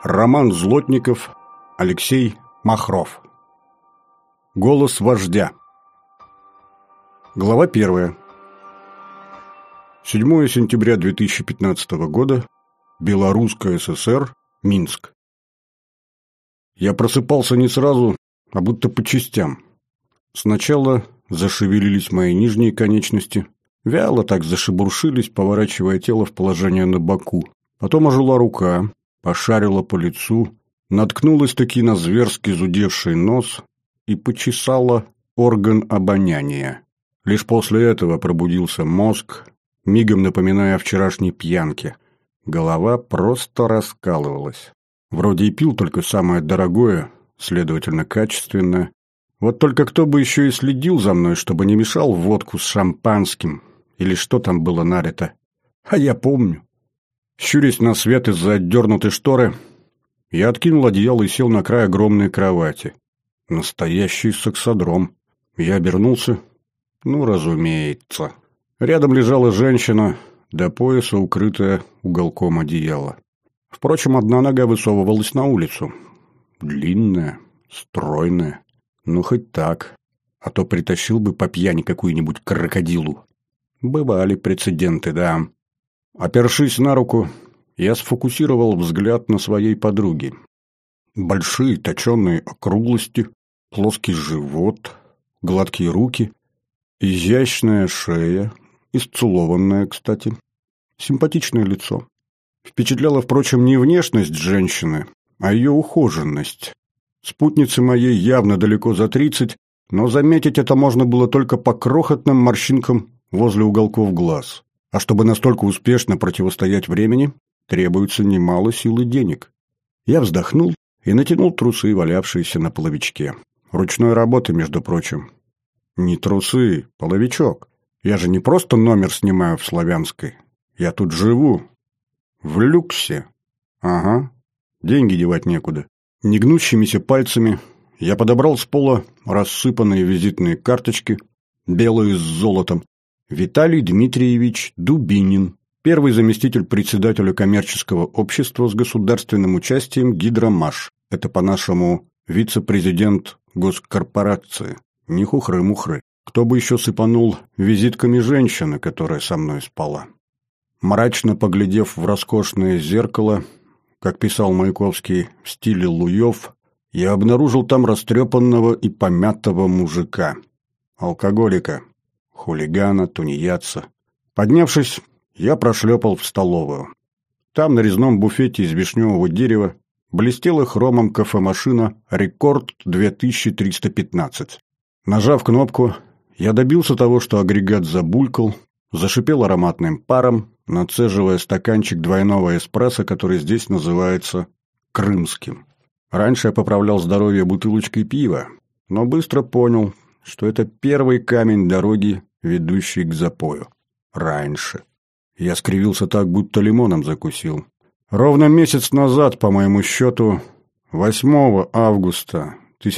Роман Злотников, Алексей Махров. Голос вождя. Глава 1. 7 сентября 2015 года. Белорусская ССР. Минск. Я просыпался не сразу, а будто по частям. Сначала зашевелились мои нижние конечности, вяло так зашебуршились, поворачивая тело в положение на боку. Потом ожила рука, пошарила по лицу, наткнулась-таки на зверски зудевший нос и почесала орган обоняния. Лишь после этого пробудился мозг, мигом напоминая о вчерашней пьянке. Голова просто раскалывалась. Вроде и пил только самое дорогое, следовательно, качественное. Вот только кто бы еще и следил за мной, чтобы не мешал водку с шампанским, или что там было налито. А я помню. Щурясь на свет из-за отдернутой шторы, я откинул одеяло и сел на край огромной кровати. Настоящий сексодром. Я обернулся. Ну, разумеется. Рядом лежала женщина, до пояса укрытая уголком одеяла. Впрочем, одна нога высовывалась на улицу. Длинная, стройная. Ну, хоть так. А то притащил бы по пьяни какую-нибудь крокодилу. Бывали прецеденты, да. Опершись на руку, я сфокусировал взгляд на своей подруге. Большие точеные округлости, плоский живот, гладкие руки, изящная шея, исцелованная, кстати, симпатичное лицо. Впечатляла, впрочем, не внешность женщины, а ее ухоженность. Спутнице моей явно далеко за 30, но заметить это можно было только по крохотным морщинкам возле уголков глаз. А чтобы настолько успешно противостоять времени, требуется немало сил и денег. Я вздохнул и натянул трусы, валявшиеся на половичке. Ручной работы, между прочим. Не трусы, половичок. Я же не просто номер снимаю в Славянской. Я тут живу. В люксе. Ага. Деньги девать некуда. Негнущимися пальцами я подобрал с пола рассыпанные визитные карточки, белые с золотом. Виталий Дмитриевич Дубинин, первый заместитель председателя коммерческого общества с государственным участием «Гидромаш». Это по-нашему вице-президент госкорпорации. Не хухры-мухры. Кто бы еще сыпанул визитками женщины, которая со мной спала. Мрачно поглядев в роскошное зеркало, как писал Маяковский в стиле Луев, я обнаружил там растрепанного и помятого мужика. Алкоголика. Хулигана, тунеядца. Поднявшись, я прошлепал в столовую. Там на резном буфете из вишневого дерева блестела хромом кофемашина «Рекорд 2315». Нажав кнопку, я добился того, что агрегат забулькал, зашипел ароматным паром, нацеживая стаканчик двойного эспрессо, который здесь называется крымским. Раньше я поправлял здоровье бутылочкой пива, но быстро понял, что это первый камень дороги, ведущий к запою. Раньше. Я скривился так, будто лимоном закусил. Ровно месяц назад, по моему счету, 8 августа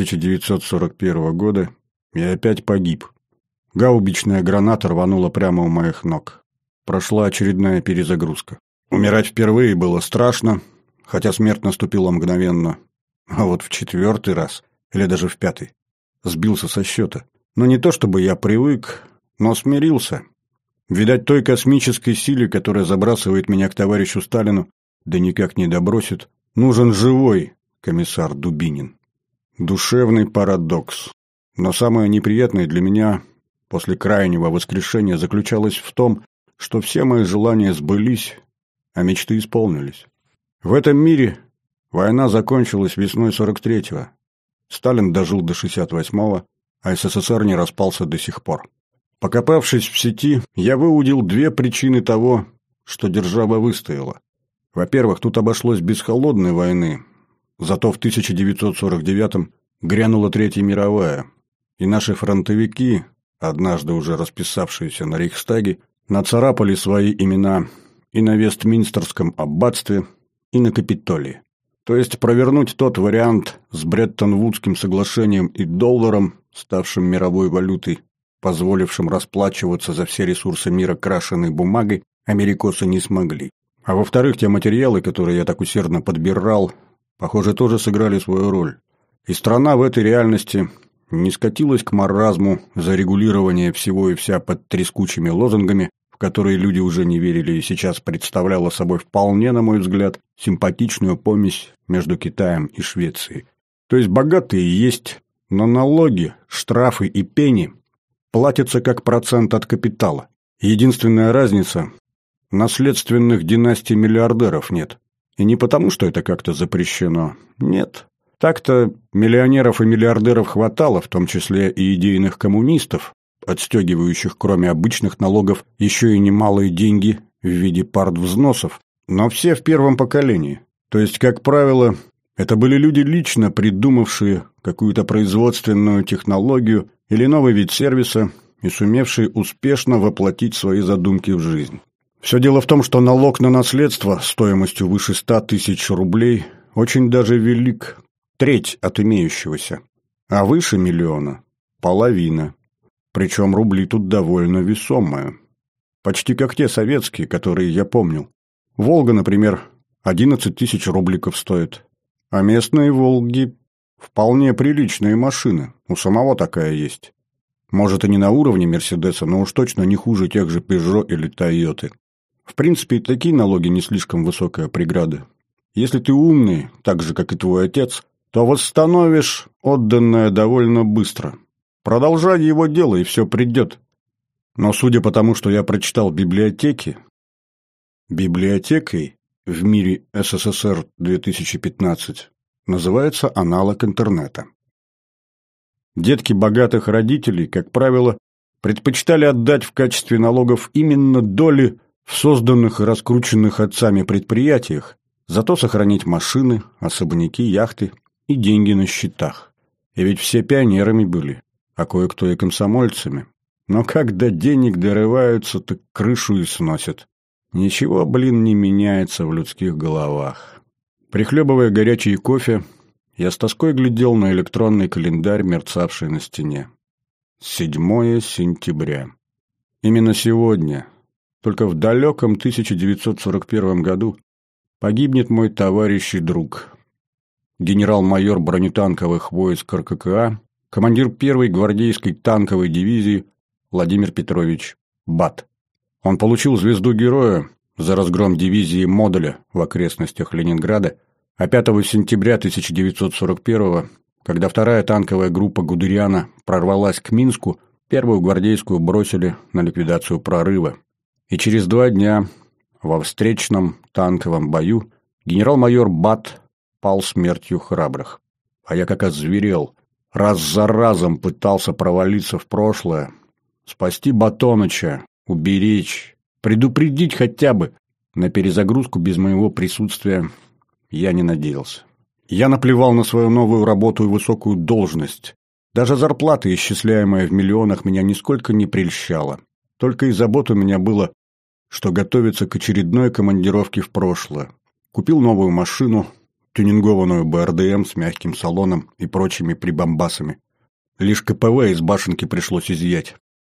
1941 года, я опять погиб. Гаубичная граната рванула прямо у моих ног. Прошла очередная перезагрузка. Умирать впервые было страшно, хотя смерть наступила мгновенно. А вот в 4-й раз, или даже в 5-й, сбился со счета. Но не то чтобы я привык, но смирился. Видать, той космической силе, которая забрасывает меня к товарищу Сталину, да никак не добросит, нужен живой комиссар Дубинин. Душевный парадокс. Но самое неприятное для меня после крайнего воскрешения заключалось в том, что все мои желания сбылись, а мечты исполнились. В этом мире война закончилась весной 43-го. Сталин дожил до 68-го, а СССР не распался до сих пор. Покопавшись в сети, я выудил 2 причины того, что держава выстояла. Во-первых, тут обошлось без холодной войны, зато в 1949-м грянула Третья мировая, и наши фронтовики, однажды уже расписавшиеся на Рейхстаге, нацарапали свои имена и на Вестминстерском аббатстве, и на Капитолии. То есть провернуть тот вариант с Бреттон-Вудским соглашением и долларом, ставшим мировой валютой, позволившим расплачиваться за все ресурсы мира крашеной бумагой, америкосы не смогли. А во-вторых, те материалы, которые я так усердно подбирал, похоже, тоже сыграли свою роль. И страна в этой реальности не скатилась к маразму за регулирование всего и вся под трескучими лозунгами, в которые люди уже не верили и сейчас представляла собой вполне, на мой взгляд, симпатичную помесь между Китаем и Швецией. То есть богатые есть, но налоги, штрафы и пени платятся как процент от капитала. Единственная разница – наследственных династий миллиардеров нет. И не потому, что это как-то запрещено. Нет. Так-то миллионеров и миллиардеров хватало, в том числе и идейных коммунистов, отстегивающих, кроме обычных налогов, еще и немалые деньги в виде партвзносов. Но все в первом поколении. То есть, как правило, это были люди, лично придумавшие какую-то производственную технологию или новый вид сервиса и сумевшие успешно воплотить свои задумки в жизнь. Все дело в том, что налог на наследство стоимостью выше 100 тысяч рублей очень даже велик, треть от имеющегося, а выше миллиона – половина. Причем рубли тут довольно весомые. Почти как те советские, которые я помнил. «Волга», например, 11 тысяч рубликов стоит. А местные «Волги» – вполне приличные машины. У самого такая есть. Может, и не на уровне «Мерседеса», но уж точно не хуже тех же «Пежо» или «Тойоты». В принципе, и такие налоги не слишком высокая преграда. Если ты умный, так же, как и твой отец, то восстановишь отданное довольно быстро. Продолжай его дело, и все придет. Но судя по тому, что я прочитал библиотекой в мире СССР 2015 называется аналог интернета. Детки богатых родителей, как правило, предпочитали отдать в качестве налогов именно доли в созданных и раскрученных отцами предприятиях, зато сохранить машины, особняки, яхты и деньги на счетах. И ведь все пионерами были, а кое-кто и комсомольцами. Но когда денег дорываются, так крышу и сносят. Ничего, не меняется в людских головах. Прихлебывая горячий кофе, я с тоской глядел на электронный календарь, мерцавший на стене. 7 сентября. Именно сегодня, только в далеком 1941 году, погибнет мой товарищ и друг, генерал-майор бронетанковых войск РККА, командир 1-й гвардейской танковой дивизии Владимир Петрович Бат. Он получил звезду Героя за разгром дивизии Модуля в окрестностях Ленинграда, а 5 сентября 1941, когда 2-я танковая группа Гудериана прорвалась к Минску, 1-ю гвардейскую бросили на ликвидацию прорыва. И через 2 дня во встречном танковом бою генерал-майор Бат пал смертью храбрых. А я как озверел, раз за разом пытался провалиться в прошлое, спасти Батоныча, уберечь, предупредить хотя бы. На перезагрузку без моего присутствия я не надеялся. Я наплевал на свою новую работу и высокую должность. Даже зарплата, исчисляемая в миллионах, меня нисколько не прельщала. Только и забот у меня было, что готовиться к очередной командировке в прошлое. Купил новую машину, тюнингованную БРДМ с мягким салоном и прочими прибамбасами. Лишь КПВ из башенки пришлось изъять.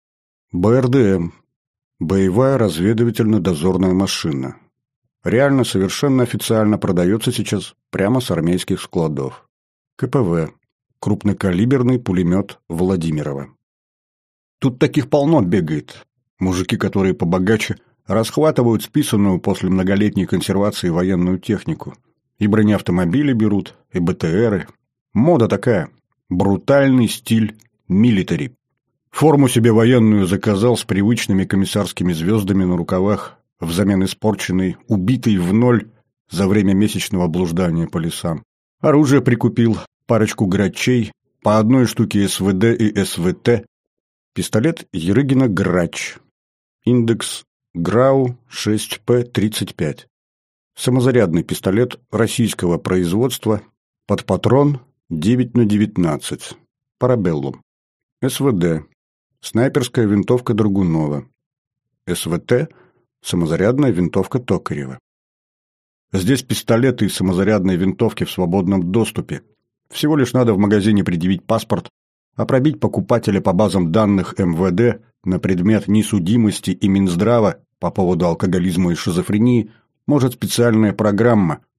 БРДМ – боевая разведывательно-дозорная машина. Реально, совершенно официально продается сейчас прямо с армейских складов. КПВ – крупнокалиберный пулемет Владимирова. Тут таких полно бегает. Мужики, которые побогаче, расхватывают списанную после многолетней консервации военную технику. И бронеавтомобили берут, и БТРы. Мода такая. Брутальный стиль милитари. Форму себе военную заказал с привычными комиссарскими звездами на рукавах, взамен испорченной, убитой в ноль за время месячного блуждания по лесам. Оружие прикупил, парочку грачей, по 1 штуке СВД и СВТ, пистолет Ерыгина «Грач», индекс ГРАУ 6П-35. Самозарядный пистолет российского производства под патрон 9х19, парабеллум. СВД. Снайперская винтовка Драгунова. СВТ. Самозарядная винтовка Токарева. Здесь пистолеты и самозарядные винтовки в свободном доступе. Всего лишь надо в магазине предъявить паспорт, а пробить покупателя по базам данных МВД на предмет несудимости и Минздрава по поводу алкоголизма и шизофрении может специальная программа,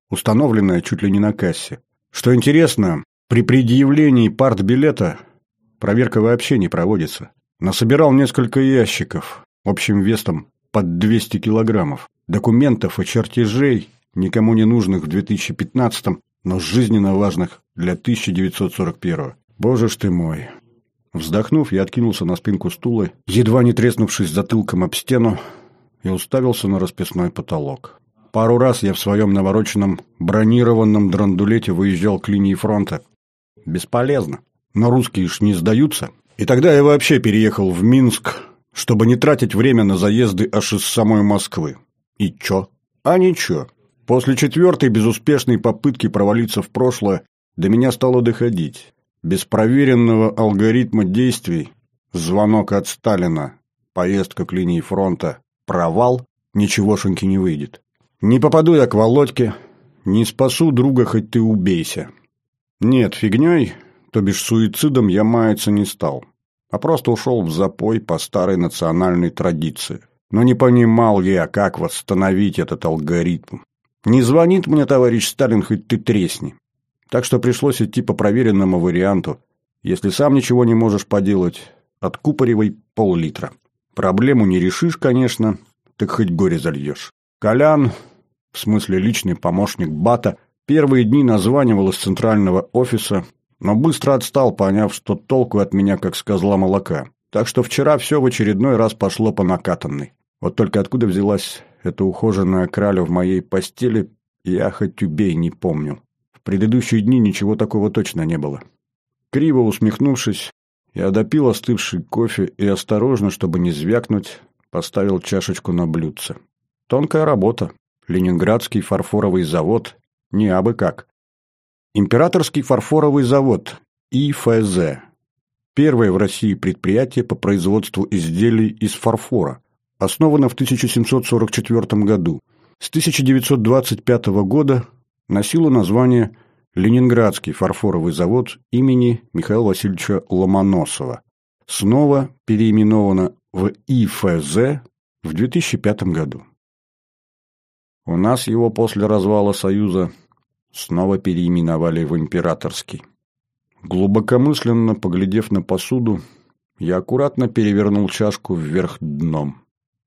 установленная чуть ли не на кассе. Что интересно, при предъявлении партбилета проверка вообще не проводится. Насобирал несколько ящиков, общим весом под 200 килограммов, документов и чертежей, никому не нужных в 2015-м, но жизненно важных для 1941-го. Боже ж ты мой! Вздохнув, я откинулся на спинку стула, едва не треснувшись затылком об стену, и уставился на расписной потолок. Пару раз я в своем навороченном бронированном драндулете выезжал к линии фронта. Бесполезно. Но русские ж не сдаются. И тогда я вообще переехал в Минск, чтобы не тратить время на заезды аж из самой Москвы. И чё? А ничего. После 4-й безуспешной попытки провалиться в прошлое до меня стало доходить. Без проверенного алгоритма действий, звонок от Сталина, поездка к линии фронта, провал, ничегошеньки не выйдет. Не попаду я к Володьке, не спасу друга, хоть ты убейся. Нет, фигней, то бишь суицидом, я маяться не стал, а просто ушел в запой по старой национальной традиции. Но не понимал я, как восстановить этот алгоритм. Не звонит мне товарищ Сталин, хоть ты тресни. Так что пришлось идти по проверенному варианту. Если сам ничего не можешь поделать, откупоривай пол-литра. Проблему не решишь, конечно, так хоть горе зальешь. Колян, в смысле личный помощник Бата, первые дни названивал из центрального офиса, но быстро отстал, поняв, что толку от меня как с козла молока. Так что вчера все в очередной раз пошло по накатанной. Вот только откуда взялась эта ухоженная краля в моей постели, я хоть убей не помню. В предыдущие дни ничего такого точно не было. Криво усмехнувшись, я допил остывший кофе и осторожно, чтобы не звякнуть, поставил чашечку на блюдце. Тонкая работа. Ленинградский фарфоровый завод. Не абы как. Императорский фарфоровый завод. ИФЗ. Первое в России предприятие по производству изделий из фарфора. Основано в 1744 году. С 1925 года носило название Ленинградский фарфоровый завод имени Михаила Васильевича Ломоносова. Снова переименовано в ИФЗ в 2005 году. У нас его после развала Союза снова переименовали в Императорский. Глубокомысленно поглядев на посуду, я аккуратно перевернул чашку вверх дном.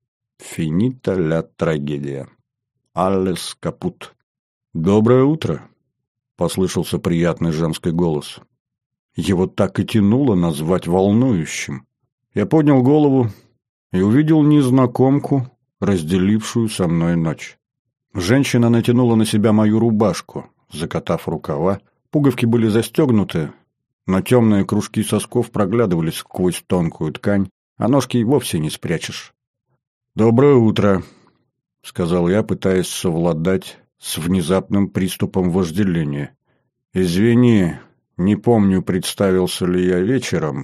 Финита ля трагедия. Аллес капут. «Доброе утро!» — послышался приятный женский голос. Его так и тянуло назвать волнующим. Я поднял голову и увидел незнакомку, разделившую со мной ночь. Женщина натянула на себя мою рубашку, закатав рукава. Пуговки были застегнуты, но темные кружки сосков проглядывались сквозь тонкую ткань, а ножки и вовсе не спрячешь. «Доброе утро», — сказал я, пытаясь совладать с внезапным приступом вожделения. «Извини, не помню, представился ли я вечером.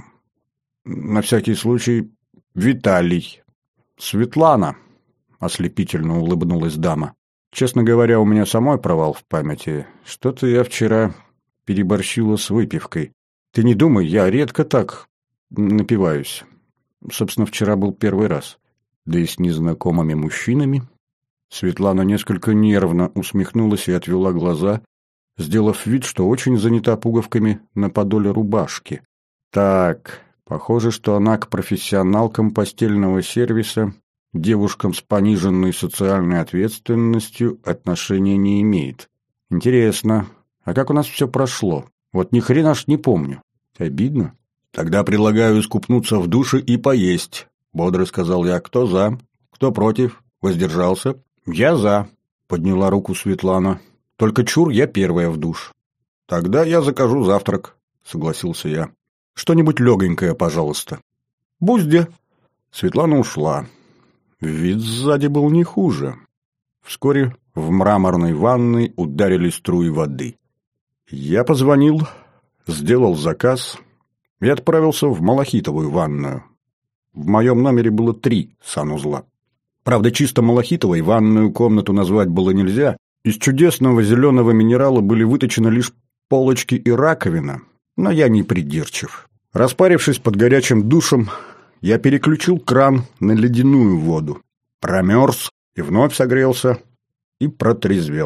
На всякий случай, Виталий». «Светлана», — ослепительно улыбнулась дама. «Честно говоря, у меня самой провал в памяти. Что-то я вчера переборщила с выпивкой. Ты не думай, я редко так напиваюсь. Собственно, вчера был первый раз. Да и с незнакомыми мужчинами». Светлана несколько нервно усмехнулась и отвела глаза, сделав вид, что очень занята пуговками на подоле рубашки. Так, похоже, что она к профессионалкам постельного сервиса, девушкам с пониженной социальной ответственностью, отношения не имеет. Интересно, а как у нас все прошло? Вот ни хрена ж не помню. Обидно. Тогда предлагаю искупнуться в душе и поесть, бодро сказал я. Кто за? Кто против? Воздержался? Я за, подняла руку Светлана. Только чур, я первая в душ. Тогда я закажу завтрак, согласился я. Что-нибудь легонькое, пожалуйста. Бузде. Светлана ушла. Вид сзади был не хуже. Вскоре в мраморной ванной ударили струи воды. Я позвонил, сделал заказ и отправился в малахитовую ванную. В моем номере было 3 санузла. Правда, чисто малахитовой ванную комнату назвать было нельзя. Из чудесного зеленого минерала были выточены лишь полочки и раковина, но я не придирчив. Распарившись под горячим душем, я переключил кран на ледяную воду, промерз и вновь согрелся и протрезвел.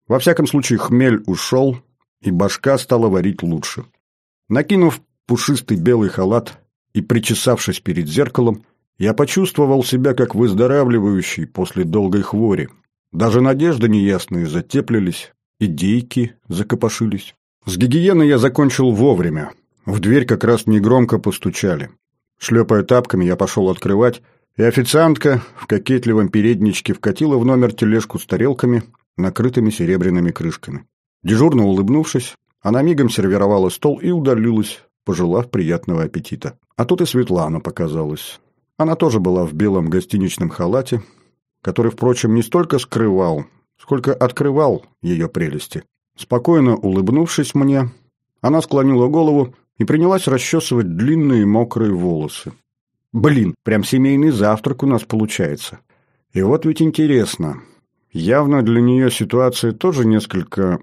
Во всяком случае, хмель ушел, и башка стала варить лучше. Накинув пушистый белый халат и причесавшись перед зеркалом, я почувствовал себя как выздоравливающий после долгой хвори. Даже надежды неясные затеплились, идейки закопошились. С гигиеной я закончил вовремя. В дверь как раз негромко постучали. Шлепая тапками, я пошел открывать, и официантка в кокетливом передничке вкатила в номер тележку с тарелками, накрытыми серебряными крышками. Дежурно улыбнувшись, она мигом сервировала стол и удалилась, пожелав приятного аппетита. А тут и Светлана показалась. Она тоже была в белом гостиничном халате, который, впрочем, не столько скрывал, сколько открывал ее прелести. Спокойно улыбнувшись мне, она склонила голову и принялась расчесывать длинные мокрые волосы. Блин, прям семейный завтрак у нас получается. И вот ведь интересно, явно для нее ситуация тоже несколько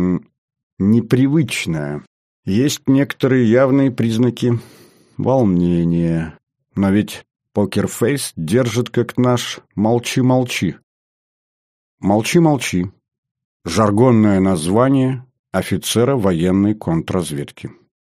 непривычная. Есть некоторые явные признаки волнения. Но ведь покерфейс держит как наш «молчи-молчи». «Молчи-молчи» – жаргонное название офицера военной контрразведки.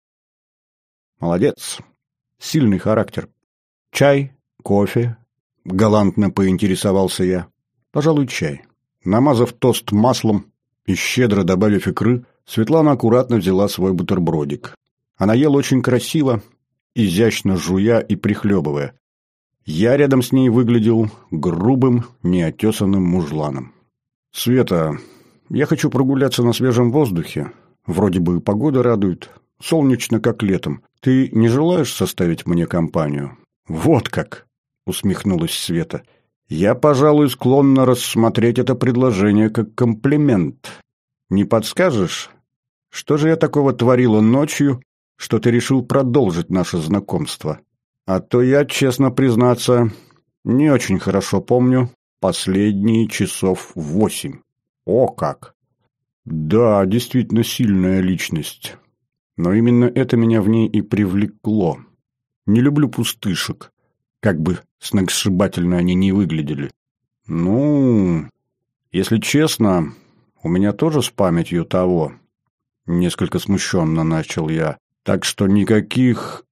Молодец. Сильный характер. Чай? Кофе? Галантно поинтересовался я. Пожалуй, чай. Намазав тост маслом и щедро добавив икры, Светлана аккуратно взяла свой бутербродик. Она ела очень красиво, изящно жуя и прихлебывая. Я рядом с ней выглядел грубым, неотесанным мужланом. «Света, я хочу прогуляться на свежем воздухе. Вроде бы погода радует. Солнечно, как летом. Ты не желаешь составить мне компанию?» «Вот как!» — усмехнулась Света. «Я, пожалуй, склонна рассмотреть это предложение как комплимент. Не подскажешь, что же я такого творила ночью, что ты решил продолжить наше знакомство? А то я, честно признаться, не очень хорошо помню последние часов 8. О как! Да, действительно сильная личность. Но именно это меня в ней и привлекло. Не люблю пустышек, как бы сногсшибательно они ни выглядели. Ну, если честно, у меня тоже с памятью того. Несколько смущенно начал я. Так что никаких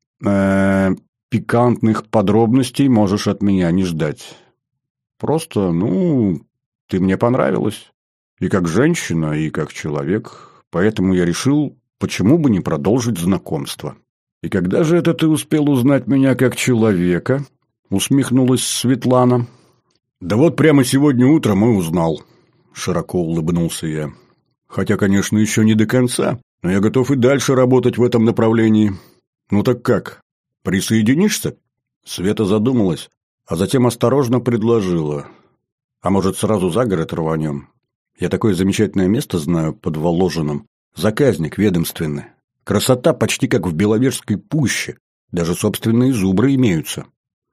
пикантных подробностей можешь от меня не ждать. Просто, ты мне понравилась. И как женщина, и как человек. Поэтому я решил, почему бы не продолжить знакомство. «И когда же это ты успел узнать меня как человека?» — усмехнулась Светлана. «Да вот прямо сегодня утром и узнал», — широко улыбнулся я. «Хотя, конечно, еще не до конца, но я готов и дальше работать в этом направлении. Ну так как, присоединишься?» Света задумалась, а затем осторожно предложила. «А может, сразу за город рванем? Я такое замечательное место знаю под Воложином. Заказник ведомственный. Красота почти как в Беловежской пуще. Даже собственные зубры имеются».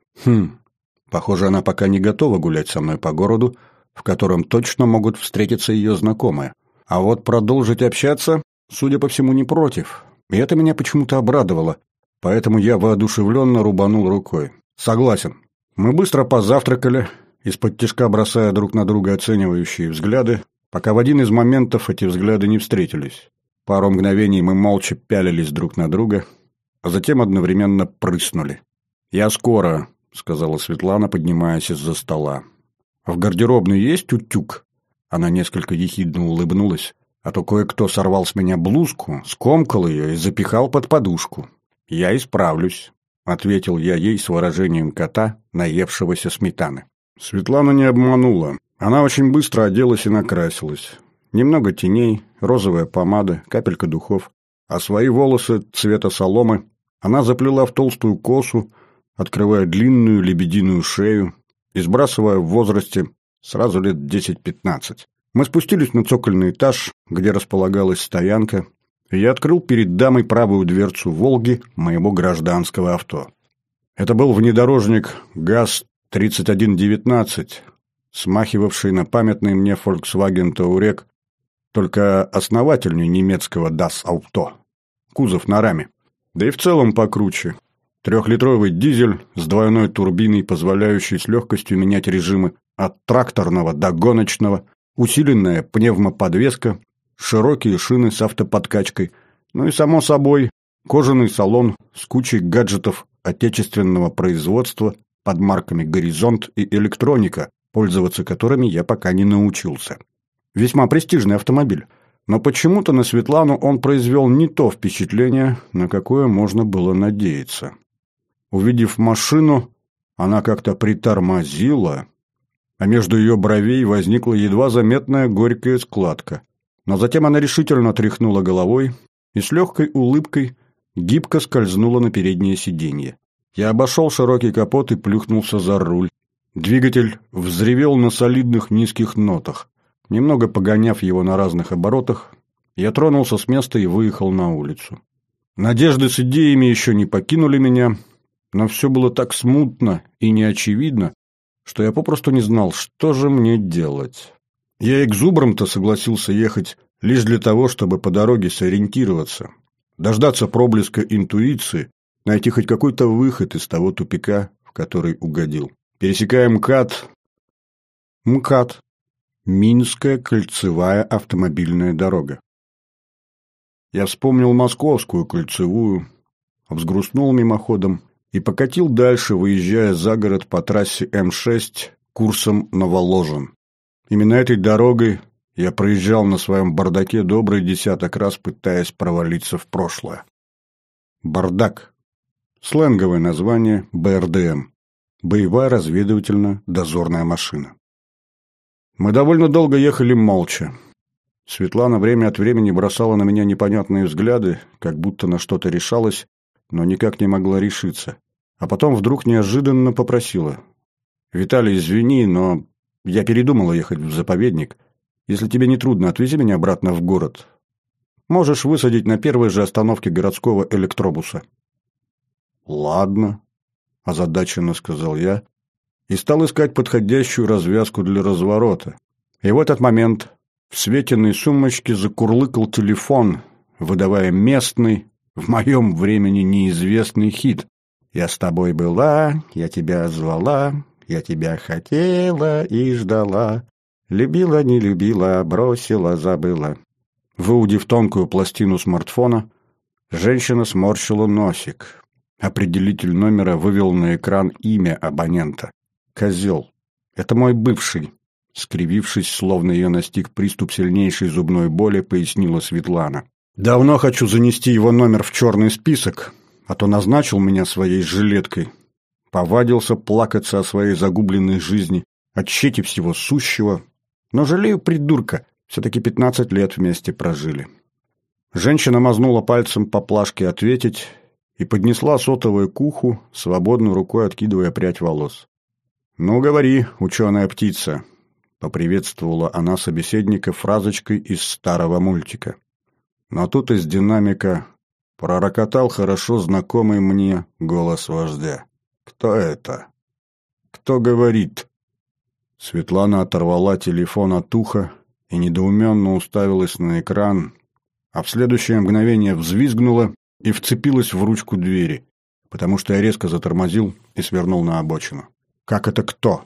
Похоже, она пока не готова гулять со мной по городу, в котором точно могут встретиться ее знакомые. А вот продолжить общаться, судя по всему, не против. И это меня почему-то обрадовало. Поэтому я воодушевленно рубанул рукой. «Согласен». Мы быстро позавтракали, из-под тишка бросая друг на друга оценивающие взгляды, пока в один из моментов эти взгляды не встретились. Пару мгновений мы молча пялились друг на друга, а затем одновременно прыснули. «Я скоро», — сказала Светлана, поднимаясь из-за стола. «В гардеробной есть утюг?» Она несколько ехидно улыбнулась, а то кое-кто сорвал с меня блузку, скомкал ее и запихал под подушку. «Я исправлюсь», — ответил я ей с выражением кота, наевшегося сметаны. Светлана не обманула. Она очень быстро оделась и накрасилась. Немного теней, розовая помада, капелька духов. А свои волосы цвета соломы она заплела в толстую косу, открывая длинную лебединую шею и сбрасывая в возрасте сразу лет 10-15. Мы спустились на цокольный этаж, где располагалась стоянка, и я открыл перед дамой правую дверцу «Волги» моего гражданского авто. Это был внедорожник ГАЗ-3119, смахивавший на памятный мне Volkswagen Touareg, только основательнее немецкого Das Auto. Кузов на раме. Да и в целом покруче. 3-литровый дизель с двойной турбиной, позволяющий с легкостью менять режимы от тракторного до гоночного, усиленная пневмоподвеска, широкие шины с автоподкачкой, ну и, само собой, кожаный салон с кучей гаджетов отечественного производства под марками «Горизонт» и «Электроника», пользоваться которыми я пока не научился. Весьма престижный автомобиль, но почему-то на Светлану он произвел не то впечатление, на какое можно было надеяться. Увидев машину, она как-то притормозила, а между ее бровей возникла едва заметная горькая складка. Но затем она решительно тряхнула головой и с легкой улыбкой гибко скользнула на переднее сиденье. Я обошел широкий капот и плюхнулся за руль. Двигатель взревел на солидных низких нотах. Немного погоняв его на разных оборотах, я тронулся с места и выехал на улицу. Надежды с идеями еще не покинули меня, но все было так смутно и неочевидно, что я попросту не знал, что же мне делать. Я и к зубрам-то согласился ехать лишь для того, чтобы по дороге сориентироваться, дождаться проблеска интуиции, найти хоть какой-то выход из того тупика, в который угодил. Пересекая МКАД. МКАД. Минская кольцевая автомобильная дорога. Я вспомнил Московскую кольцевую, взгрустнул мимоходом и покатил дальше, выезжая за город по трассе М6 курсом на Воложен. Именно этой дорогой я проезжал на своем бардаке добрый десяток раз, пытаясь провалиться в прошлое. Бардак. Сленговое название БРДМ. Боевая разведывательно-дозорная машина. Мы довольно долго ехали молча. Светлана время от времени бросала на меня непонятные взгляды, как будто на что-то решалась, но никак не могла решиться. А потом вдруг неожиданно попросила: «Виталий, извини, но я передумала ехать в заповедник. Если тебе не трудно, отвези меня обратно в город. Можешь высадить на первой же остановке городского электробуса». «Ладно», – озадаченно сказал я и стал искать подходящую развязку для разворота. И в этот момент в Светиной сумочке закурлыкал телефон, выдавая местный, в моем времени неизвестный хит. «Я с тобой была, я тебя звала, я тебя хотела и ждала, любила, не любила, бросила, забыла». Выудив тонкую пластину смартфона, женщина сморщила носик. Определитель номера вывел на экран имя абонента. «Козел. Это мой бывший», — скривившись, словно ее настиг приступ сильнейшей зубной боли, пояснила Светлана. «Давно хочу занести его номер в черный список, а то назначил меня своей жилеткой. Повадился плакаться о своей загубленной жизни, о тщете всего сущего. Но жалею придурка, все-таки 15 лет вместе прожили». Женщина мазнула пальцем по плашке «Ответить» и поднесла сотовое к уху, свободной рукой откидывая прядь волос. «Ну, говори, ученая птица», — поприветствовала она собеседника фразочкой из старого мультика. Но тут из динамика пророкотал хорошо знакомый мне голос вождя. «Кто это? Кто говорит?» Светлана оторвала телефон от уха и недоуменно уставилась на экран, а в следующее мгновение взвизгнула и вцепилась в ручку двери, потому что я резко затормозил и свернул на обочину. «Как это кто?»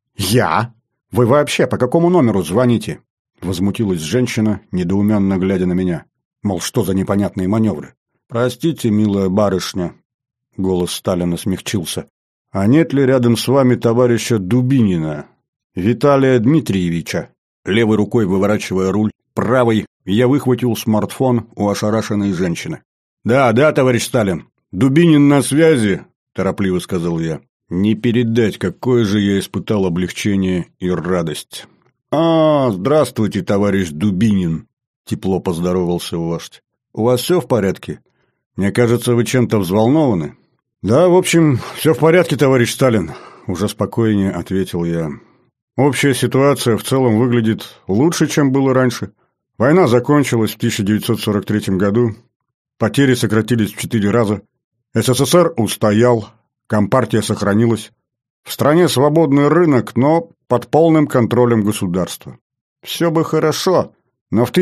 «Я? Вы вообще по какому номеру звоните?» Возмутилась женщина, недоуменно глядя на меня. Мол, что за непонятные маневры? «Простите, милая барышня», — голос Сталина смягчился, «а нет ли рядом с вами товарища Дубинина, Виталия Дмитриевича?» Левой рукой выворачивая руль, правой я выхватил смартфон у ошарашенной женщины. «Да, товарищ Сталин, Дубинин на связи», — торопливо сказал я. Не передать, какое же я испытал облегчение и радость. Здравствуйте, товарищ Дубинин», — тепло поздоровался вождь. «У вас все в порядке? Мне кажется, вы чем-то взволнованы». «Да, в общем, все в порядке, товарищ Сталин», — уже спокойнее ответил я. «Общая ситуация в целом выглядит лучше, чем было раньше. Война закончилась в 1943 году, потери сократились в 4 раза, СССР устоял, Компартия сохранилась. В стране свободный рынок, но под полным контролем государства. Все бы хорошо, но в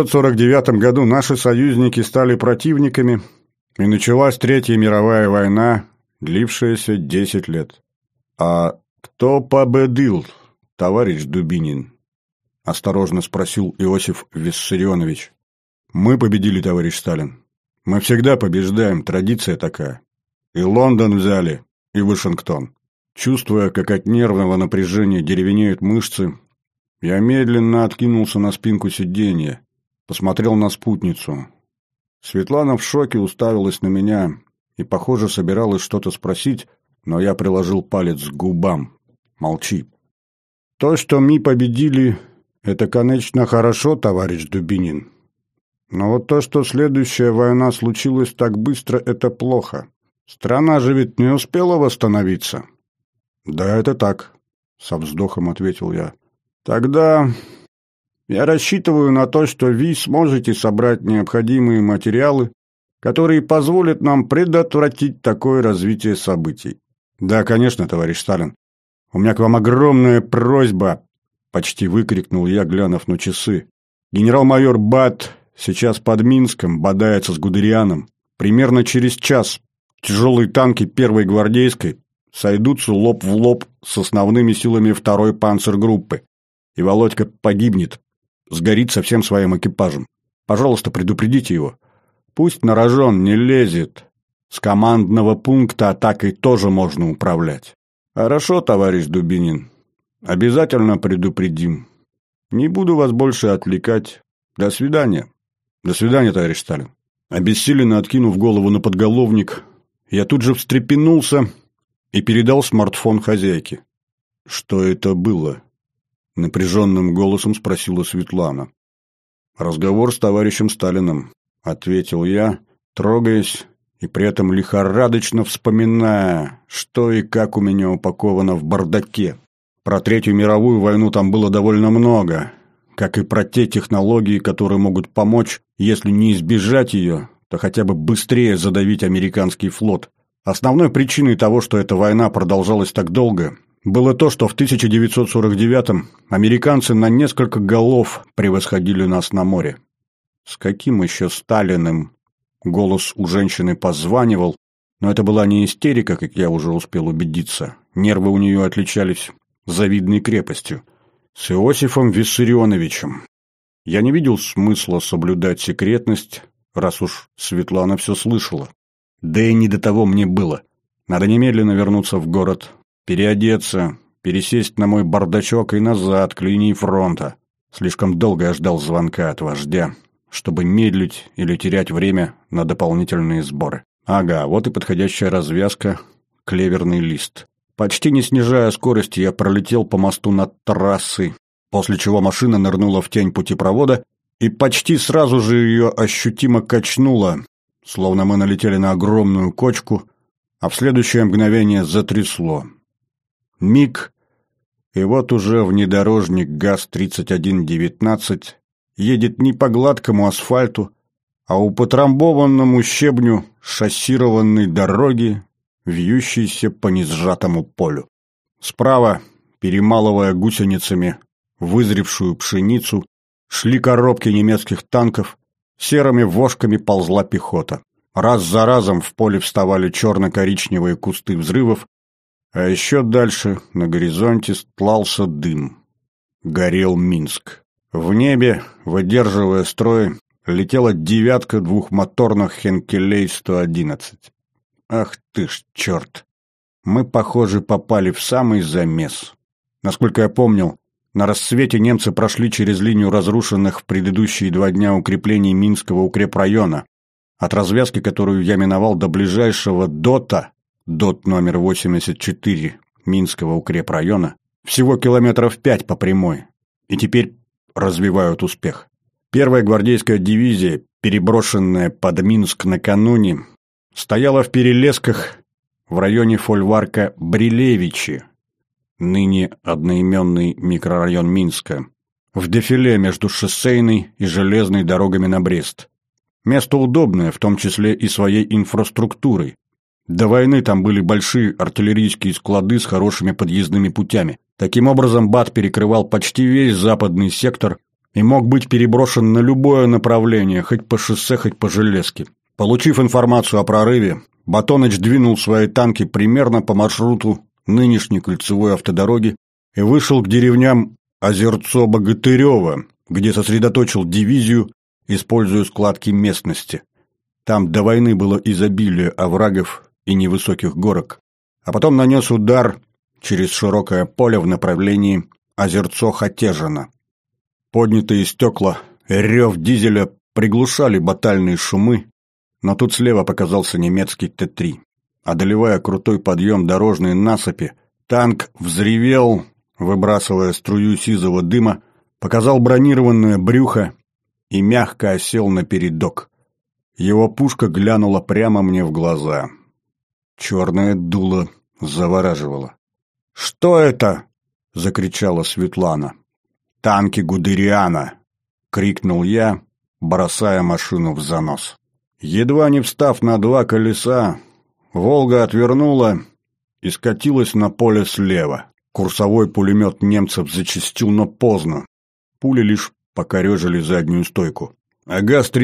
1949 году наши союзники стали противниками, и началась Третья мировая война, длившаяся 10 лет. А кто победил, товарищ Дубинин? осторожно спросил Иосиф Виссарионович. «Мы победили, товарищ Сталин. Мы всегда побеждаем, традиция такая. И Лондон взяли, и Вашингтон». Чувствуя, как от нервного напряжения деревенеют мышцы, я медленно откинулся на спинку сиденья, посмотрел на спутницу. Светлана в шоке уставилась на меня и, похоже, собиралась что-то спросить, но я приложил палец к губам. «Молчи». «То, что мы победили, это, конечно, хорошо, товарищ Дубинин. Но вот то, что следующая война случилась так быстро, это плохо. Страна же ведь не успела восстановиться». «Да, это так», — со вздохом ответил я. «Тогда я рассчитываю на то, что вы сможете собрать необходимые материалы, которые позволят нам предотвратить такое развитие событий». «Да, конечно, товарищ Сталин. У меня к вам огромная просьба», — почти выкрикнул я, глянув на часы. «Генерал-майор Бат сейчас под Минском бодается с Гудерианом. Примерно через час тяжелые танки 1-й гвардейской сойдутся лоб в лоб с основными силами 2-й панцергруппы, и Володька погибнет, сгорит со всем своим экипажем. Пожалуйста, предупредите его. Пусть на рожон не лезет. С командного пункта атакой тоже можно управлять». «Хорошо, товарищ Дубинин. Обязательно предупредим. Не буду вас больше отвлекать. До свидания». «До свидания, товарищ Сталин». Обессиленно откинув голову на подголовник, я тут же встрепенулся и передал смартфон хозяйке. «Что это было?» — напряженным голосом спросила Светлана. «Разговор с товарищем Сталиным», — ответил я, трогаясь и при этом лихорадочно вспоминая, что и как у меня упаковано в бардаке. Про Третью мировую войну там было довольно много, как и про те технологии, которые могут помочь, если не избежать ее, то хотя бы быстрее задавить американский флот. Основной причиной того, что эта война продолжалась так долго, было то, что в 1949-м американцы на несколько голов превосходили нас на море. С каким еще Сталиным? Голос у женщины позванивал, но это была не истерика, как я уже успел убедиться. Нервы у нее отличались завидной крепостью. С Иосифом Виссарионовичем. Я не видел смысла соблюдать секретность, раз уж Светлана все слышала. Да и не до того мне было. Надо немедленно вернуться в город, переодеться, пересесть на мой бардачок и назад к линии фронта. Слишком долго я ждал звонка от вождя, чтобы медлить или терять время на дополнительные сборы. Ага, вот и подходящая развязка — клеверный лист. Почти не снижая скорости, я пролетел по мосту над трассой, после чего машина нырнула в тень путепровода, и почти сразу же ее ощутимо качнуло, словно мы налетели на огромную кочку, а в следующее мгновение затрясло. Миг, и вот уже внедорожник ГАЗ-3119 едет не по гладкому асфальту, а по потрамбованному щебню шоссированной дороги, вьющейся по несжатому полю. Справа, перемалывая гусеницами вызревшую пшеницу, шли коробки немецких танков, серыми вошками ползла пехота. Раз за разом в поле вставали черно-коричневые кусты взрывов, а еще дальше на горизонте стлался дым. Горел Минск. В небе, выдерживая строй, летела 9 двухмоторных «Хенкелей-111». Ах ты ж черт! Мы, похоже, попали в самый замес. Насколько я помнил, на рассвете немцы прошли через линию разрушенных в предыдущие 2 дня укреплений Минского укрепрайона, от развязки, которую я миновал, до ближайшего ДОТа, ДОТ номер 84 Минского укрепрайона, всего километров 5 по прямой, и теперь развивают успех. 1-я гвардейская дивизия, переброшенная под Минск накануне, стояла в перелесках в районе фольварка Брилевичи, ныне одноименный микрорайон Минска, в дефиле между шоссейной и железной дорогами на Брест. Место удобное, в том числе и своей инфраструктурой. До войны там были большие артиллерийские склады с хорошими подъездными путями. Таким образом, БАТ перекрывал почти весь западный сектор и мог быть переброшен на любое направление, хоть по шоссе, хоть по железке. Получив информацию о прорыве, Батоныч двинул свои танки примерно по маршруту нынешней кольцевой автодороги и вышел к деревням озерцо Богатырево, где сосредоточил дивизию, используя складки местности. Там до войны было изобилие оврагов и невысоких горок. А потом нанес удар через широкое поле в направлении озерцо Хотежина. Поднятые стекла, рев дизеля приглушали батальные шумы, но тут слева показался немецкий Т-3. Одолевая крутой подъем дорожной насыпи, танк взревел, выбрасывая струю сизого дыма, показал бронированное брюхо и мягко осел на передок. Его пушка глянула прямо мне в глаза. Черное дуло завораживало. «Что это?» — закричала Светлана. «Танки Гудериана!» — крикнул я, бросая машину в занос. Едва не встав на два колеса, «Волга» отвернула и скатилась на поле слева. Курсовой пулемет немцев зачастил, но поздно. Пули лишь покорежили заднюю стойку. А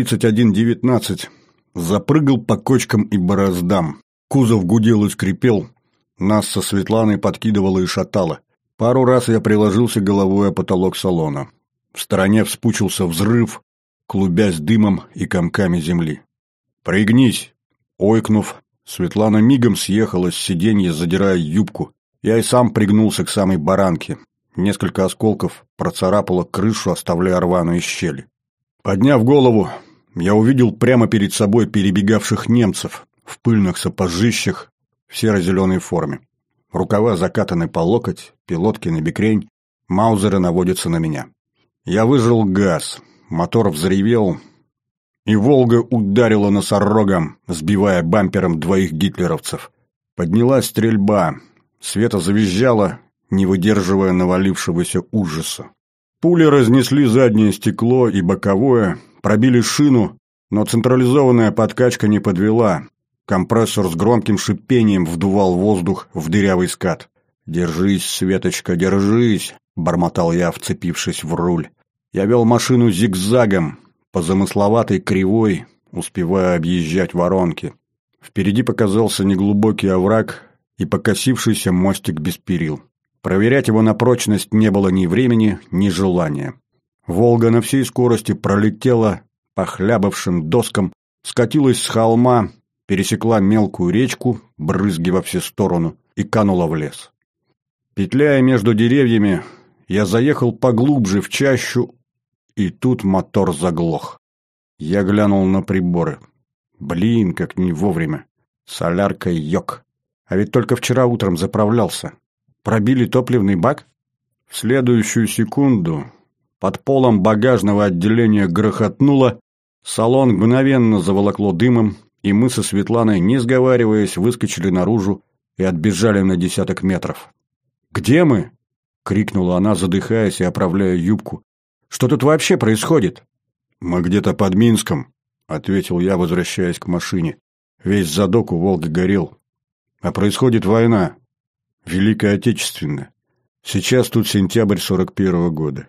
ГАЗ-3119 запрыгал по кочкам и бороздам. Кузов гудел и скрипел. Нас со Светланой подкидывало и шатало. Пару раз я приложился головой о потолок салона. В стороне вспучился взрыв, клубясь дымом и комками земли. «Пригнись!» Ойкнув, Светлана мигом съехала с сиденья, задирая юбку. Я и сам пригнулся к самой баранке. Несколько осколков процарапало крышу, оставляя рваные щели. Подняв голову, я увидел прямо перед собой перебегавших немцев в пыльных сапожищах в серо-зеленой форме. Рукава закатаны по локоть, пилотки набекрень, маузеры наводятся на меня. Я выжал газ, мотор взревел, и «Волга» ударила носорогом, сбивая бампером двоих гитлеровцев. Поднялась стрельба, Света завизжала, не выдерживая навалившегося ужаса. Пули разнесли заднее стекло и боковое, пробили шину, но централизованная подкачка не подвела. Компрессор с громким шипением вдувал воздух в дырявый скат. «Держись, Светочка, держись!» — бормотал я, вцепившись в руль. Я вел машину зигзагом, по замысловатой кривой, успевая объезжать воронки. Впереди показался неглубокий овраг и покосившийся мостик без перил. Проверять его на прочность не было ни времени, ни желания. «Волга» на всей скорости пролетела по хлябавшим доскам, скатилась с холма, пересекла мелкую речку, брызги во все стороны, и канула в лес. Петляя между деревьями, я заехал поглубже в чащу, и тут мотор заглох. Я глянул на приборы. Блин, как не вовремя. Солярка йок. А ведь только вчера утром заправлялся. Пробили топливный бак? В следующую секунду под полом багажного отделения грохотнуло, салон мгновенно заволокло дымом, и мы со Светланой, не сговариваясь, выскочили наружу и отбежали на 10 метров. «Где мы?» — крикнула она, задыхаясь и оправляя юбку. «Что тут вообще происходит?» «Мы где-то под Минском», — ответил я, возвращаясь к машине. Весь задок у «Волги» горел. А происходит война. Великая Отечественная. Сейчас тут сентябрь 41-го года.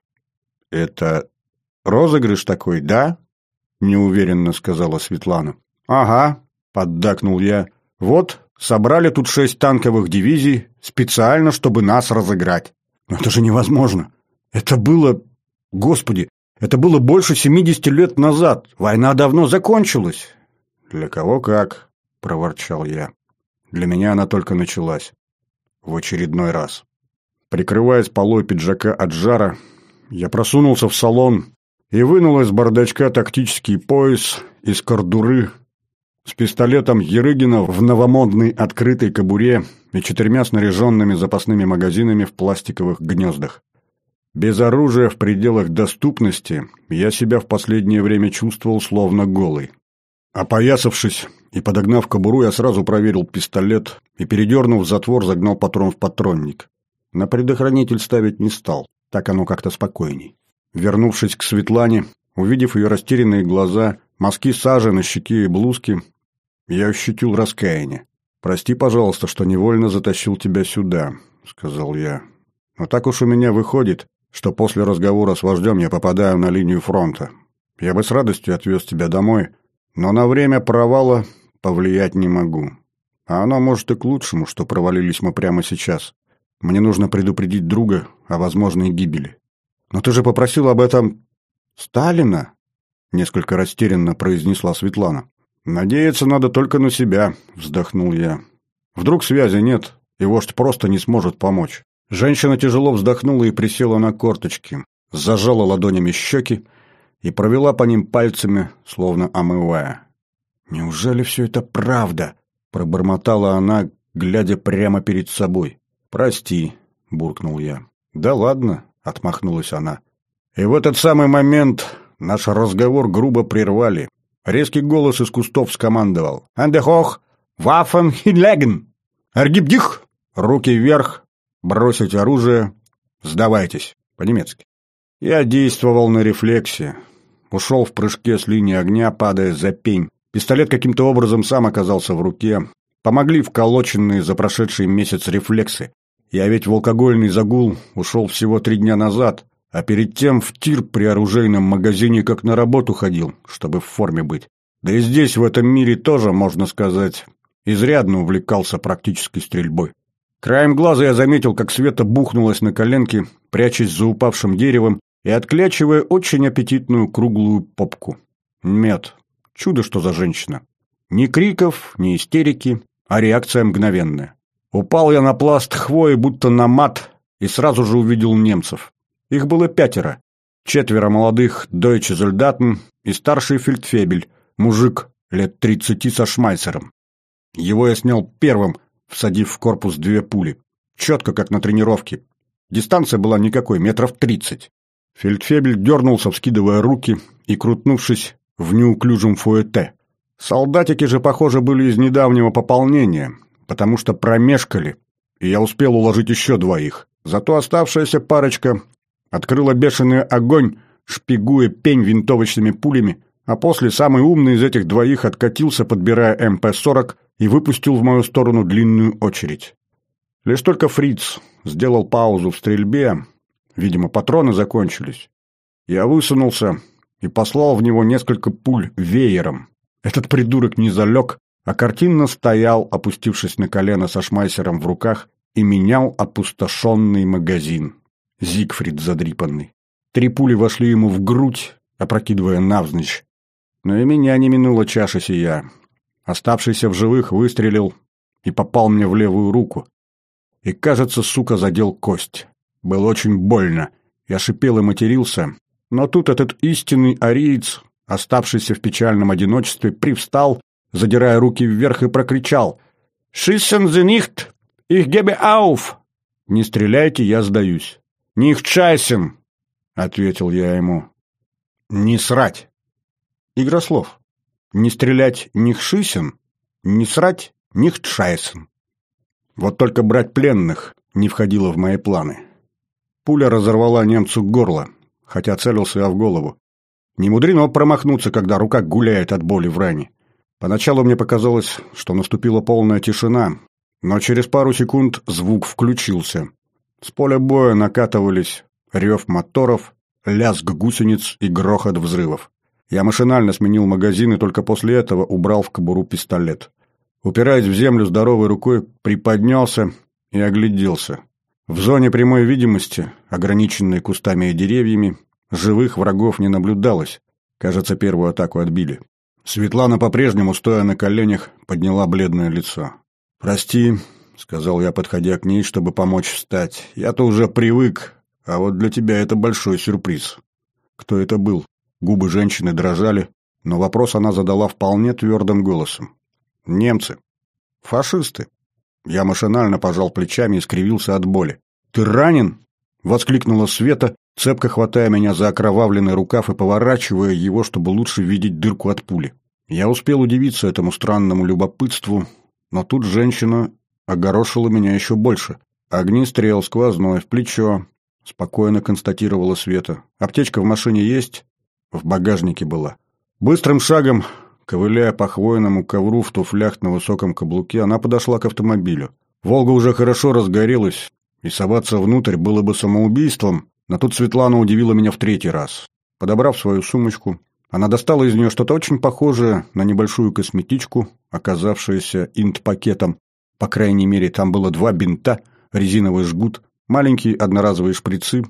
«Это розыгрыш такой, да?» — неуверенно сказала Светлана. «Ага», — поддакнул я. «Вот, собрали тут 6 танковых дивизий специально, чтобы нас разыграть. Но это же невозможно. Это было... Господи, это было больше 70 лет назад. Война давно закончилась». «Для кого как», — проворчал я. «Для меня она только началась. В очередной раз». Прикрываясь полой пиджака от жара, я просунулся в салон и вынул из бардачка тактический пояс из кобуры с пистолетом Ерыгина в новомодной открытой кобуре и 4 снаряженными запасными магазинами в пластиковых гнездах. Без оружия в пределах доступности я себя в последнее время чувствовал словно голый. Опоясавшись и подогнав кобуру, я сразу проверил пистолет и, передернув затвор, загнал патрон в патронник. На предохранитель ставить не стал, так оно как-то спокойней. Вернувшись к Светлане, увидев ее растерянные глаза, мазки сажи на щеке и блузке, я ощутил раскаяние. «Прости, пожалуйста, что невольно затащил тебя сюда», — сказал я. «Но так уж у меня выходит, что после разговора с вождем я попадаю на линию фронта. Я бы с радостью отвез тебя домой, но на время провала повлиять не могу. А оно может и к лучшему, что провалились мы прямо сейчас. Мне нужно предупредить друга о возможной гибели. «Но ты же попросил об этом Сталина?» — несколько растерянно произнесла Светлана. «Надеяться надо только на себя», — вздохнул я. «Вдруг связи нет, и вождь просто не сможет помочь». Женщина тяжело вздохнула и присела на корточки, зажала ладонями щеки и провела по ним пальцами, словно омывая. «Неужели все это правда?» — пробормотала она, глядя прямо перед собой. «Прости», — буркнул я. «Да ладно», — отмахнулась она. И в этот самый момент наш разговор грубо прервали. Резкий голос из кустов скомандовал: «Андехох! Ваффен хинлеген! Аргибдих! Руки вверх! Бросить оружие! Сдавайтесь!» По-немецки. Я действовал на рефлексе. Ушел в прыжке с линии огня, падая за пень. Пистолет каким-то образом сам оказался в руке. Помогли вколоченные за прошедший месяц рефлексы. Я ведь в алкогольный загул ушел всего 3 дня назад, а перед тем в тир при оружейном магазине как на работу ходил, чтобы в форме быть. Да и здесь, в этом мире, тоже, можно сказать, изрядно увлекался практической стрельбой. Краем глаза я заметил, как Света бухнулась на коленки, прячась за упавшим деревом и отклячивая очень аппетитную круглую попку. Мед. Чудо, что за женщина. Ни криков, ни истерики, а реакция мгновенная. Упал я на пласт хвои, будто на мат, и сразу же увидел немцев. Их было 5. 4 молодых дойче зольдатен и старший фельдфебель, мужик лет 30 со шмайсером. Его я снял первым, всадив в корпус 2 пули. Четко, как на тренировке. Дистанция была никакой, 30 метров. Фельдфебель дернулся, вскидывая руки и крутнувшись в неуклюжем фуэте. Солдатики же, похоже, были из недавнего пополнения, потому что промешкали, и я успел уложить еще 2. Зато оставшаяся парочка открыла бешеный огонь, шпигуя пень винтовочными пулями, а после самый умный из этих 2 откатился, подбирая МП-40, и выпустил в мою сторону длинную очередь. Лишь только фриц сделал паузу в стрельбе, видимо, патроны закончились. Я высунулся и послал в него несколько пуль веером. Этот придурок не залег, а картинно стоял, опустившись на колено со шмайсером в руках, и менял опустошенный магазин. Зигфрид задрипанный. 3 пули вошли ему в грудь, опрокидывая навзничь. Но и меня не минула чаша сия. Оставшийся в живых выстрелил и попал мне в левую руку. И, кажется, сука, задел кость. Было очень больно. Я шипел и матерился. Но тут этот истинный ариец, оставшийся в печальном одиночестве, привстал, задирая руки вверх, и прокричал: «Schießen Sie nicht! Ich gebe auf!» «Не стреляйте, я сдаюсь». «Nicht scheißen!» — ответил я ему. «Не срать!» Игра слов. Не стрелять nicht schießen, не срать nicht scheißen. Вот только брать пленных не входило в мои планы. Пуля разорвала немцу горло, хотя целился я в голову. Не мудрено промахнуться, когда рука гуляет от боли в ране. Поначалу мне показалось, что наступила полная тишина, но через пару секунд звук включился. С поля боя накатывались рев моторов, лязг гусениц и грохот взрывов. Я машинально сменил магазин и только после этого убрал в кобуру пистолет. Упираясь в землю здоровой рукой, приподнялся и огляделся. В зоне прямой видимости, ограниченной кустами и деревьями, живых врагов не наблюдалось. Кажется, первую атаку отбили. Светлана, по-прежнему, стоя на коленях, подняла бледное лицо. «Прости», — сказал я, подходя к ней, чтобы помочь встать. «Я-то уже привык, а вот для тебя это большой сюрприз». Кто это был? Губы женщины дрожали, но вопрос она задала вполне твердым голосом. «Немцы. Фашисты». Я машинально пожал плечами и скривился от боли. «Ты ранен?» — воскликнула Света, цепко хватая меня за окровавленный рукав и поворачивая его, чтобы лучше видеть дырку от пули. Я успел удивиться этому странному любопытству, но тут женщина огорошила меня еще больше. «Огнестрел сквозной, в плечо», — спокойно констатировала Света. «Аптечка в машине есть?» В багажнике была. Быстрым шагом, ковыляя по хвойному ковру в туфлях на высоком каблуке, она подошла к автомобилю. «Волга» уже хорошо разгорелась, и соваться внутрь было бы самоубийством, но тут Светлана удивила меня в 3-й раз. Подобрав свою сумочку, она достала из нее что-то очень похожее на небольшую косметичку, оказавшееся инт-пакетом. По крайней мере, там было 2 бинта, резиновый жгут, маленькие одноразовые шприцы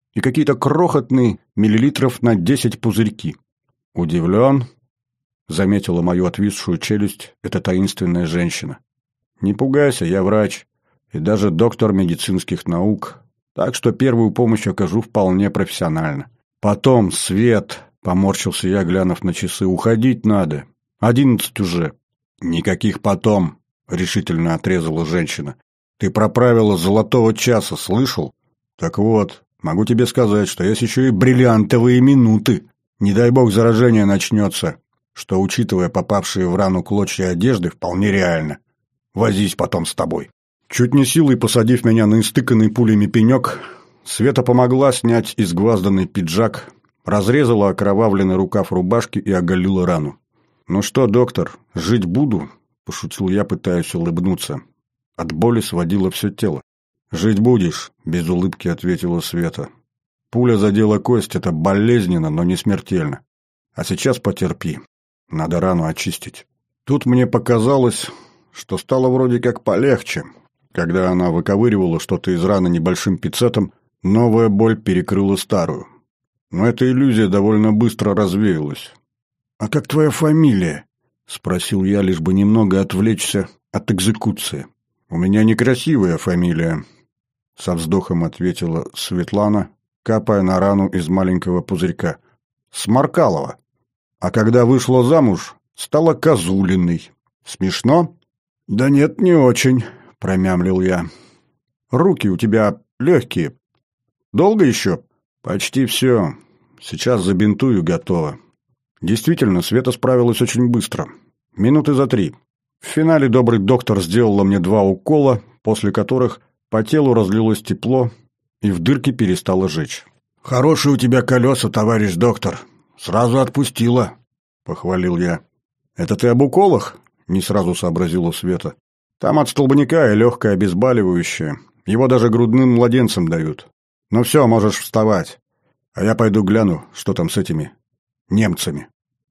и какие-то крохотные миллилитров на 10 пузырьки. Удивлен, заметила мою отвисшую челюсть эта таинственная женщина. Не пугайся, я врач и даже доктор медицинских наук, так что первую помощь окажу вполне профессионально. Потом, Свет, поморщился я, глянув на часы, уходить надо. 11 уже. Никаких потом, решительно отрезала женщина. Ты про правила золотого часа слышал? Так вот, могу тебе сказать, что есть еще и бриллиантовые минуты. Не дай бог заражение начнется, что, учитывая попавшие в рану клочья одежды, вполне реально. Возись потом с тобой. Чуть не силой посадив меня на истыканный пулями пенек, Света помогла снять изгвазданный пиджак, разрезала окровавленный рукав рубашки и оголила рану. «Ну что, доктор, жить буду?» – пошутил я, пытаясь улыбнуться. От боли сводило все тело. «Жить будешь», – без улыбки ответила Света. «Пуля задела кость, это болезненно, но не смертельно. А сейчас потерпи. Надо рану очистить». Тут мне показалось, что стало вроде как полегче. Когда она выковыривала что-то из раны небольшим пинцетом, новая боль перекрыла старую. Но эта иллюзия довольно быстро развеялась. «А как твоя фамилия?» – спросил я, лишь бы немного отвлечься от экзекуции. «У меня некрасивая фамилия», – со вздохом ответила Светлана, капая на рану из маленького пузырька. «Сморкалова. А когда вышла замуж, стала Козулиной. Смешно?» «Да нет, не очень», – промямлил я. «Руки у тебя легкие. Долго еще?» «Почти все. Сейчас забинтую, готово». Действительно, Света справилась очень быстро. Минуты за 3. В финале добрый доктор сделала мне 2 укола, после которых по телу разлилось тепло и в дырке перестало жечь. «Хорошие у тебя колеса, товарищ доктор. Сразу отпустила», — похвалил я. «Это ты об уколах?» — не сразу сообразила Света. «Там от столбняка и легкое обезболивающее. Его даже грудным младенцам дают. Ну все, можешь вставать. А я пойду гляну, что там с этими немцами».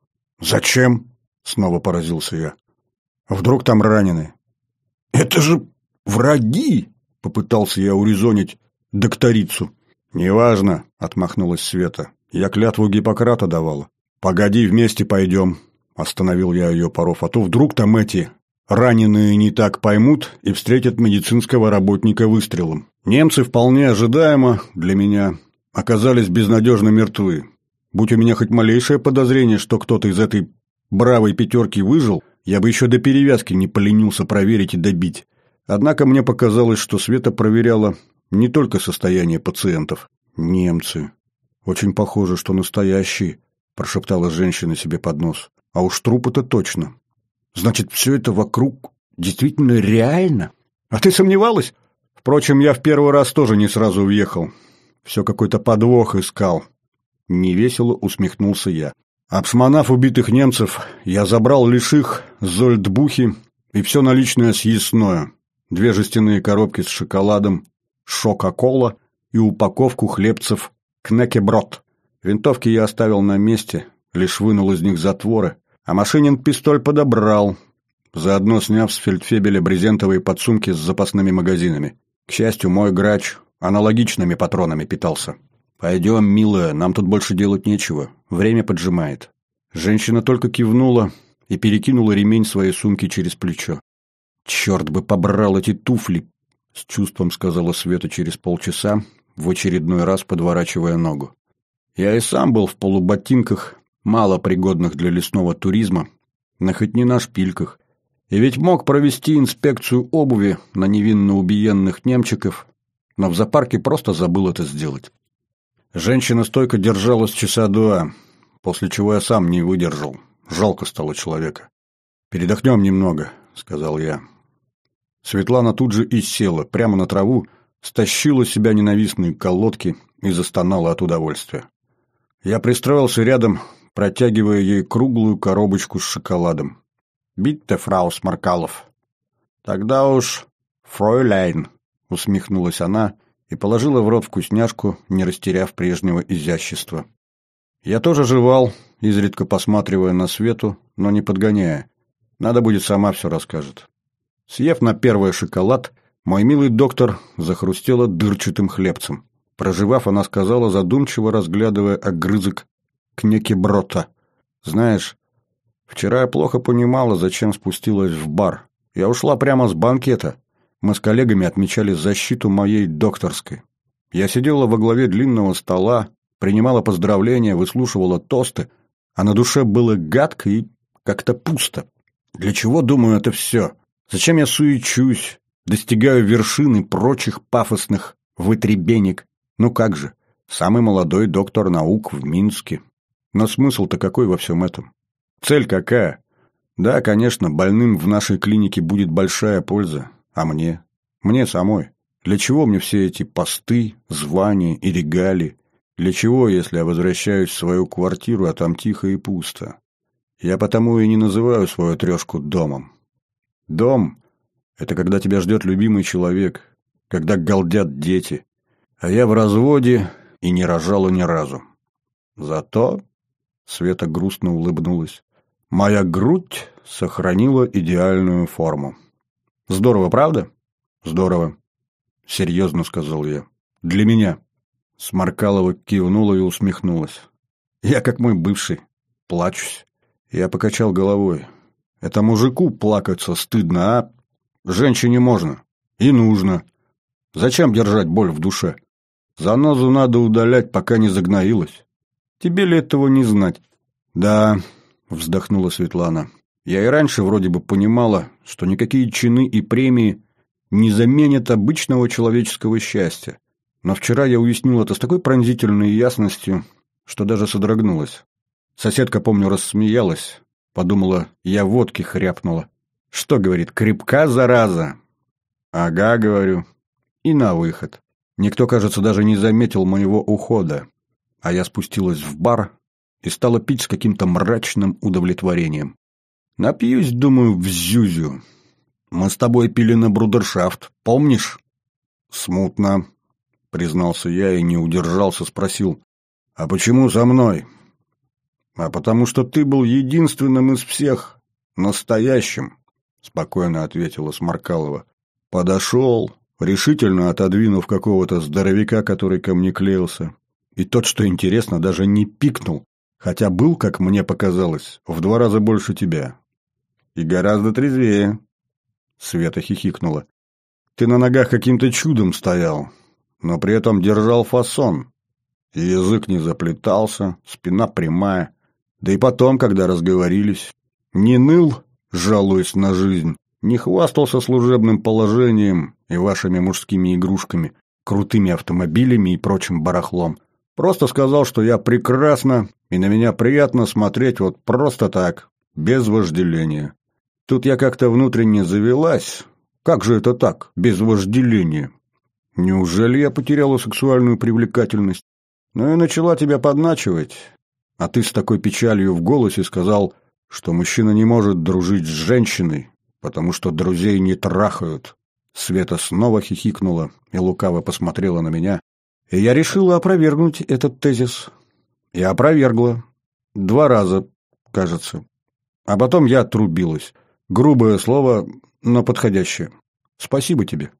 «Зачем?» — снова поразился я. «Вдруг там ранены?» «Это же враги!» — попытался я урезонить докторицу. «Неважно», — отмахнулась Света. «Я клятву Гиппократа давала». «Погоди, вместе пойдем», — остановил я ее поров. «А то вдруг там эти раненые не так поймут и встретят медицинского работника выстрелом». Немцы вполне ожидаемо для меня оказались безнадежно мертвы. Будь у меня хоть малейшее подозрение, что кто-то из этой бравой 5 выжил, я бы еще до перевязки не поленился проверить и добить. Однако мне показалось, что Света проверяла не только состояние пациентов. «Немцы. Очень похоже, что настоящие», – прошептала женщина себе под нос. «А уж труп-то точно. Значит, все это вокруг действительно реально? А ты сомневалась?» Впрочем, я в первый раз тоже не сразу въехал. Все какой-то подвох искал. Невесело усмехнулся я. Обшмонав убитых немцев, я забрал лишь их, зольдбухи и все наличное съестное. 2 жестяные коробки с шоколадом, шока-кола и упаковку хлебцев кнекеброд. Винтовки я оставил на месте, лишь вынул из них затворы, а Машинин пистоль подобрал, заодно сняв с фельдфебеля брезентовые подсумки с запасными магазинами. К счастью, мой грач аналогичными патронами питался. «Пойдем, милая, нам тут больше делать нечего. Время поджимает». Женщина только кивнула и перекинула ремень своей сумки через плечо. «Черт бы побрал эти туфли!» — с чувством сказала Света через полчаса, в очередной раз подворачивая ногу. Я и сам был в полуботинках, мало пригодных для лесного туризма, но хоть не на шпильках. И ведь мог провести инспекцию обуви на невинно убиенных немчиков, но в зоопарке просто забыл это сделать. Женщина стойко держалась часа 2, после чего я сам не выдержал. Жалко стало человека. «Передохнем немного», — сказал я. Светлана тут же и села, прямо на траву, стащила с себя ненавистные колодки и застонала от удовольствия. Я пристроился рядом, протягивая ей круглую коробочку с шоколадом. «Битте, фрау Сморкалов». «Тогда уж, фройляйн», — усмехнулась она и положила в рот вкусняшку, не растеряв прежнего изящества. Я тоже жевал, изредка посматривая на Свету, но не подгоняя. Надо будет, сама все расскажет. Съев на первый шоколад, мой милый доктор захрустела дырчатым хлебцем. Проживав, она сказала, задумчиво разглядывая огрызок кнекеброта. «Знаешь, вчера я плохо понимала, зачем спустилась в бар. Я ушла прямо с банкета. Мы с коллегами отмечали защиту моей докторской. Я сидела во главе длинного стола, принимала поздравления, выслушивала тосты, а на душе было гадко и как-то пусто. Для чего, думаю, это все? Зачем я суечусь, достигаю вершины прочих пафосных вытребенек? Ну как же, самый молодой доктор наук в Минске. Но смысл-то какой во всем этом? Цель какая? Да, конечно, больным в нашей клинике будет большая польза. А мне? Мне самой. Для чего мне все эти посты, звания и регалии? Для чего, если я возвращаюсь в свою квартиру, а там тихо и пусто? Я потому и не называю свою трешку домом. Дом – это когда тебя ждет любимый человек, когда галдят дети. А я в разводе и не рожала ни разу. Зато, Света грустно улыбнулась, моя грудь сохранила идеальную форму. Здорово, правда? Здорово. Серьезно сказал я. Для меня. Сморкалова кивнула и усмехнулась. Я как мой бывший. Плачусь. Я покачал головой. Это мужику плакаться стыдно, а женщине можно. И нужно. Зачем держать боль в душе? Занозу надо удалять, пока не загноилась. Тебе ли этого не знать? Да, вздохнула Светлана. Я и раньше вроде бы понимала, что никакие чины и премии не заменят обычного человеческого счастья. Но вчера я уяснил это с такой пронзительной ясностью, что даже содрогнулась. Соседка, помню, рассмеялась. Подумала, я водки хряпнула. Что, говорит, крепка зараза? Ага, говорю. И на выход. Никто, кажется, даже не заметил моего ухода. А я спустилась в бар и стала пить с каким-то мрачным удовлетворением. Напьюсь, думаю, в зюзю. Мы с тобой пили на брудершафт, помнишь? Смутно, признался я и не удержался, спросил. А почему со мной? А потому что ты был единственным из всех настоящим, спокойно ответила Сморкалова. Подошел, решительно отодвинув какого-то здоровяка, который ко мне клеился. И тот, что интересно, даже не пикнул, хотя был, как мне показалось, в 2 раза больше тебя. И гораздо трезвее. Света хихикнула. Ты на ногах каким-то чудом стоял, но при этом держал фасон. И язык не заплетался, спина прямая. Да и потом, когда разговорились, не ныл, жалуясь на жизнь, не хвастался служебным положением и вашими мужскими игрушками, крутыми автомобилями и прочим барахлом. Просто сказал, что я прекрасна, и на меня приятно смотреть вот просто так, без вожделения. Тут я как-то внутренне завелась. Как же это так, без вожделения? Неужели я потеряла сексуальную привлекательность? Ну и начала тебя подначивать. А ты с такой печалью в голосе сказал, что мужчина не может дружить с женщиной, потому что друзей не трахают. Света снова хихикнула и лукаво посмотрела на меня. И я решила опровергнуть этот тезис. И опровергла. 2 раза, кажется. А потом я отрубилась. Грубое слово, но подходящее. Спасибо тебе.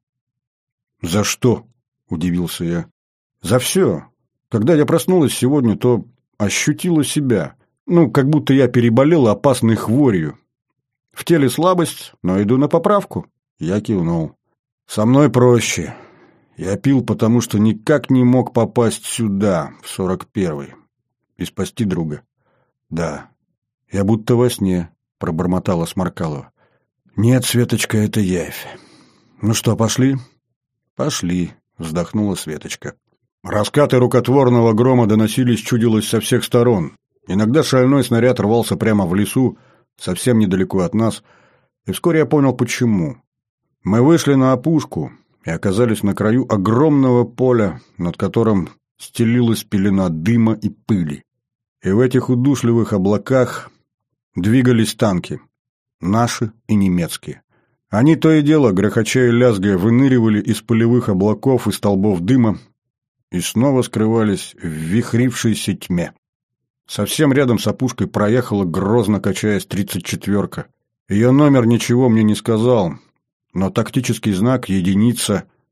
За что? Удивился я. За все. Когда я проснулась сегодня, то ощутила себя. Как будто я переболела опасной хворью. В теле слабость, но иду на поправку. Я кивнул. Со мной проще. Я пил, потому что никак не мог попасть сюда, в 41-й, и спасти друга. Да, я будто во сне, пробормотала Сморкалова. Нет, Светочка, это явь. Ну что, пошли? Пошли, вздохнула Светочка. Раскаты рукотворного грома доносились, чудилось, со всех сторон. Иногда шальной снаряд рвался прямо в лесу, совсем недалеко от нас, и вскоре я понял, почему. Мы вышли на опушку и оказались на краю огромного поля, над которым стелилась пелена дыма и пыли. И в этих удушливых облаках двигались танки, наши и немецкие. Они то и дело, грохоча и лязгая, выныривали из пылевых облаков и столбов дыма и снова скрывались в вихрившейся тьме. Совсем рядом с опушкой проехала, грозно качаясь, 34-ка. Ее номер ничего мне не сказал, но тактический знак «единица»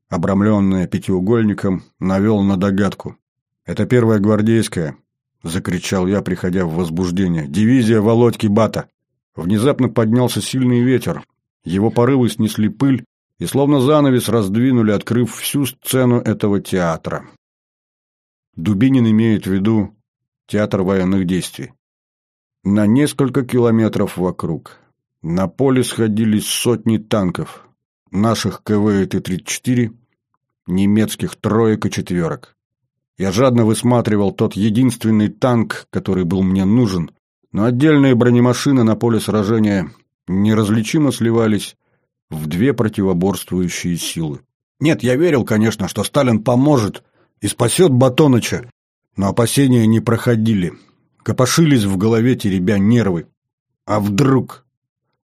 обрамленное пятиугольником, навел на догадку. «Это первая гвардейская», — закричал я, приходя в возбуждение. «Дивизия Володьки Бата». Внезапно поднялся сильный ветер. Его порывы снесли пыль и словно занавес раздвинули, открыв всю сцену этого театра. Дубинин имеет в виду театр военных действий. На несколько километров вокруг. На поле сходились сотни танков. Наших КВ и Т-34, немецких троек и четверок. Я жадно высматривал тот единственный танк, который был мне нужен, но отдельные бронемашины на поле сражения неразличимо сливались в две противоборствующие силы. Нет, я верил, конечно, что Сталин поможет и спасет Батоныча, но опасения не проходили, копошились в голове, теребя нервы. А вдруг?